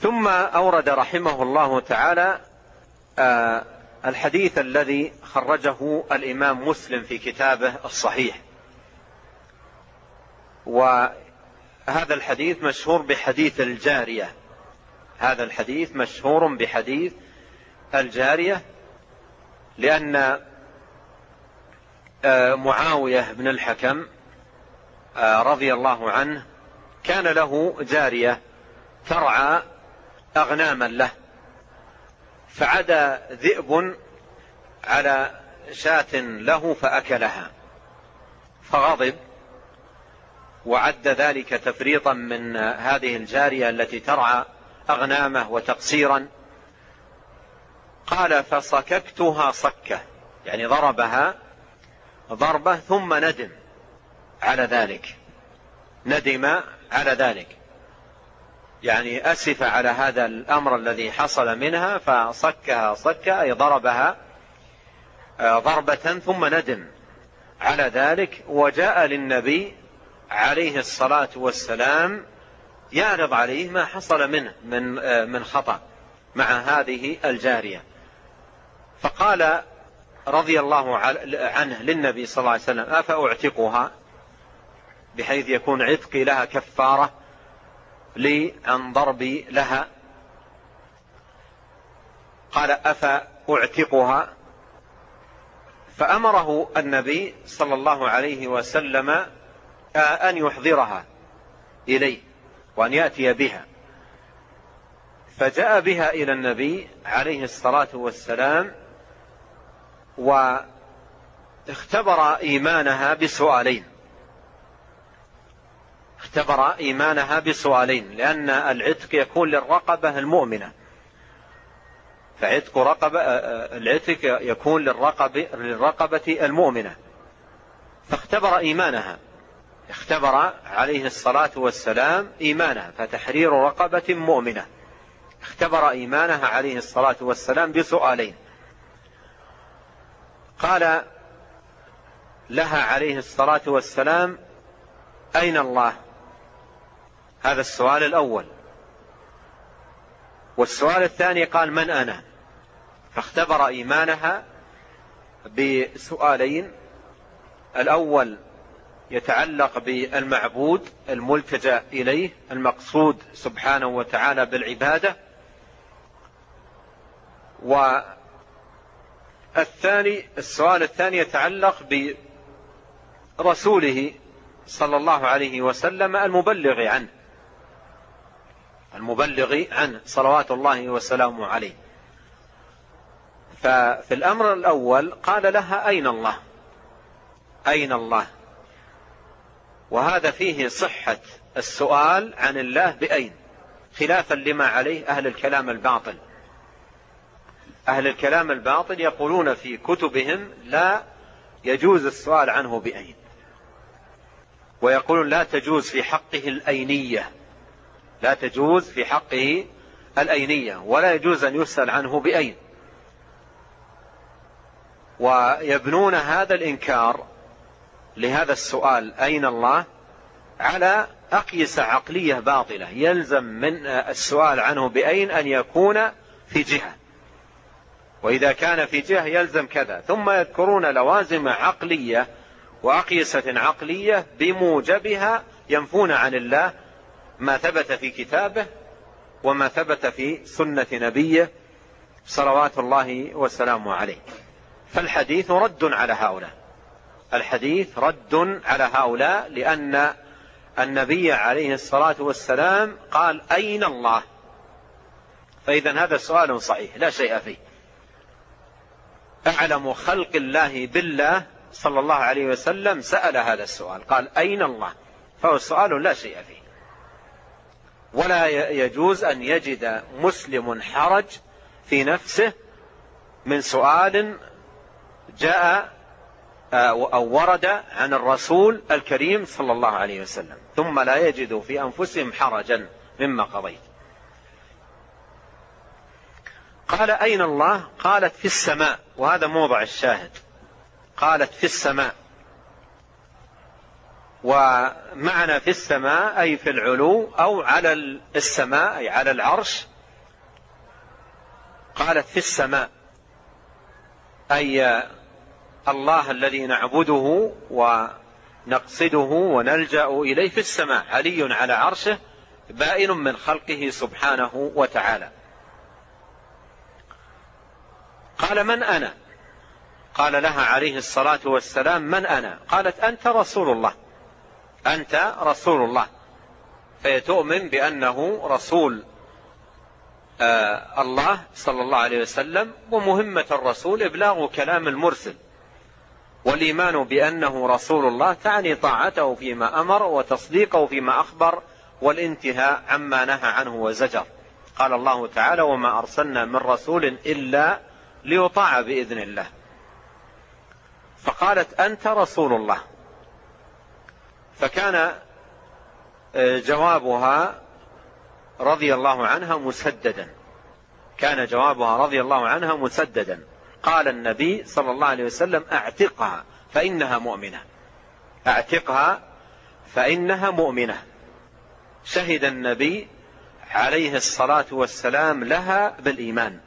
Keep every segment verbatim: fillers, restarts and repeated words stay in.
ثم أورد رحمه الله تعالى الحديث الذي خرجه الإمام مسلم في كتابه الصحيح، وهذا الحديث مشهور بحديث الجارية. هذا الحديث مشهور بحديث الجارية لأن معاوية بن الحكم رضي الله عنه كان له جارية ترعى أغناما له، فعدا ذئب على شاة له فأكلها، فغضب وعد ذلك تفريطا من هذه الجارية التي ترعى أغنامه وتقصيرا. قال فصككتها صكة، يعني ضربها ضربة ثم ندم على ذلك، ندم على ذلك يعني أسف على هذا الأمر الذي حصل منها، فصكها صكة أي ضربها ضربة ثم ندم على ذلك، وجاء للنبي عليه الصلاة والسلام يعرض عليه ما حصل منه من من خطأ مع هذه الجارية. فقال رضي الله عنه للنبي صلى الله عليه وسلم أفأعتقها، بحيث يكون عتقي لها كفارة لي عن ضربي لها. قال أفأعتقها، فأمره النبي صلى الله عليه وسلم أن يحضرها إليه وأن يأتي بها، فجاء بها إلى النبي عليه الصلاة والسلام، واختبر إيمانها بسؤالين اختبر إيمانها بسؤالين لأن العتق يكون للرقبة المؤمنة، فعتق رقبة العتق يكون للرقبة, للرقبة المؤمنة، فاختبر إيمانها، اختبر عليه الصلاة والسلام إيمانها، فتحرير رقبة مؤمنة، اختبر إيمانها عليه الصلاة والسلام بسؤالين. قال لها عليه الصلاة والسلام أين الله؟ هذا السؤال الأول. والسؤال الثاني قال من أنا؟ فاختبر إيمانها بسؤالين، الأول يتعلق بالمعبود الملتجأ إليه المقصود سبحانه وتعالى بالعبادة، والثاني السؤال الثاني يتعلق برسوله صلى الله عليه وسلم المبلغ عنه المبلغ عنه صلوات الله وسلامه عليه. ففي الأمر الأول قال لها أين الله؟ أين الله؟ وهذا فيه صحة السؤال عن الله بأين، خلافا لما عليه أهل الكلام الباطل. أهل الكلام الباطل يقولون في كتبهم لا يجوز السؤال عنه بأين، ويقولون لا تجوز في حقه الأينية، لا تجوز في حقه الأينية، ولا يجوز أن يسأل عنه بأين، ويبنون هذا الإنكار لهذا السؤال أين الله على أقيسة عقلية باطلة. يلزم من السؤال عنه بأين أن يكون في جهة، وإذا كان في جهة يلزم كذا، ثم يذكرون لوازم عقلية وأقيسة عقلية بموجبها ينفون عن الله ما ثبت في كتابه وما ثبت في سنة نبيه صلوات الله وسلامه عليه. فالحديث رد على هؤلاء، الحديث رد على هؤلاء، لأن النبي عليه الصلاة والسلام قال أين الله؟ فإذا هذا سؤال صحيح لا شيء فيه. أعلم خلق الله بالله صلى الله عليه وسلم سأل هذا السؤال، قال أين الله؟ فهو السؤال لا شيء فيه، ولا يجوز أن يجد مسلم حرج في نفسه من سؤال جاء أو ورد عن الرسول الكريم صلى الله عليه وسلم، ثم لا يجد في أنفسهم حرجا مما قضيت. قال أين الله؟ قالت في السماء، وهذا موضع الشاهد، قالت في السماء. ومعنى في السماء أي في العلو، أو على السماء أي على العرش قالت في السماء، أي الله الذي نعبده ونقصده ونلجأ إليه في السماء، علي على عرشه، بائن من خلقه سبحانه وتعالى. قال من أنا؟ قال لها عليه الصلاة والسلام من أنا؟ قالت أنت رسول الله، أنت رسول الله. فيتؤمن بأنه رسول آه الله صلى الله عليه وسلم، ومهمة الرسول إبلاغ كلام المرسل، والإيمان بأنه رسول الله تعني طاعته فيما أمر وتصديقه فيما أخبر والانتهاء عما نهى عنه وزجر. قال الله تعالى وما أرسلنا من رسول إلا ليطاع بإذن الله. فقالت أنت رسول الله. فكان جوابها رضي الله عنها مسددا، كان جوابها رضي الله عنها مسددا. قال النبي صلى الله عليه وسلم اعتقها فإنها مؤمنة، اعتقها فإنها مؤمنة. شهد النبي عليه الصلاة والسلام لها بالإيمان،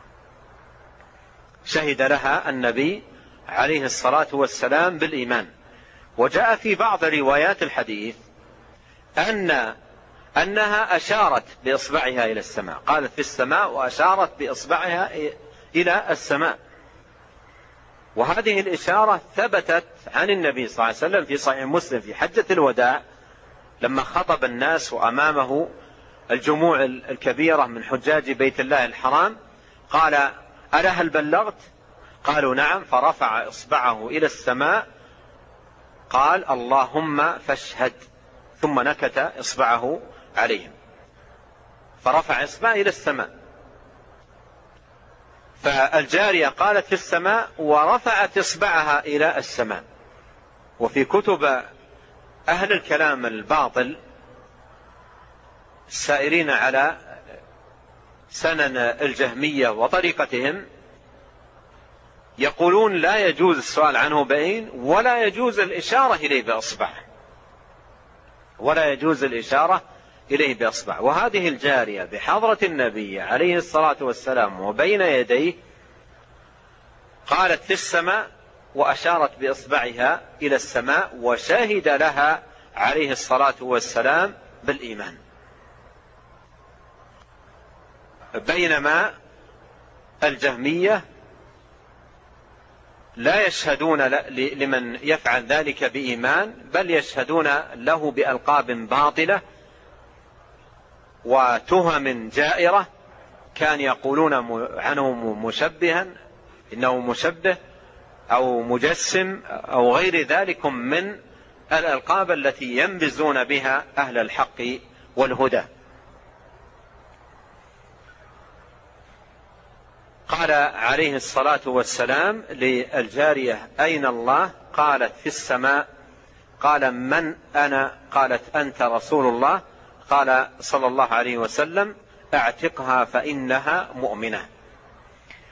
شهد لها النبي عليه الصلاة والسلام بالإيمان. وجاء في بعض روايات الحديث أن أنها أشارت بإصبعها إلى السماء، قالت في السماء وأشارت بإصبعها إلى السماء. وهذه الإشارة ثبتت عن النبي صلى الله عليه وسلم في صحيح مسلم في حجة الوداع لما خطب الناس وأمامه الجموع الكبيرة من حجاج بيت الله الحرام، قال ألا هل بلغت؟ قالوا نعم. فرفع إصبعه إلى السماء قال اللهم فاشهد، ثم نكت إصبعه عليهم، فرفع إصبعه إلى السماء. فالجارية قالت في السماء ورفعت إصبعها إلى السماء. وفي كتب أهل الكلام الباطل السائرين على سنن الجهمية وطريقتهم يقولون لا يجوز السؤال عنه بعين، ولا يجوز الإشارة إليه بإصبع، ولا يجوز الإشارة إليه بإصبع. وهذه الجارية بحضرة النبي عليه الصلاة والسلام وبين يديه قالت في السماء وأشارت بإصبعها إلى السماء، وشهد لها عليه الصلاة والسلام بالإيمان. بينما الجهمية لا يشهدون لمن يفعل ذلك بإيمان، بل يشهدون له بألقاب باطلة وتهم جائرة. كان يقولون عنه مشبها، إنه مشبه أو مجسم أو غير ذلك من الألقاب التي ينبزون بها أهل الحق والهدى. قال عليه الصلاة والسلام للجارية أين الله؟ قالت في السماء. قال من أنا؟ قالت أنت رسول الله. قال صلى الله عليه وسلم اعتقها فإنها مؤمنة.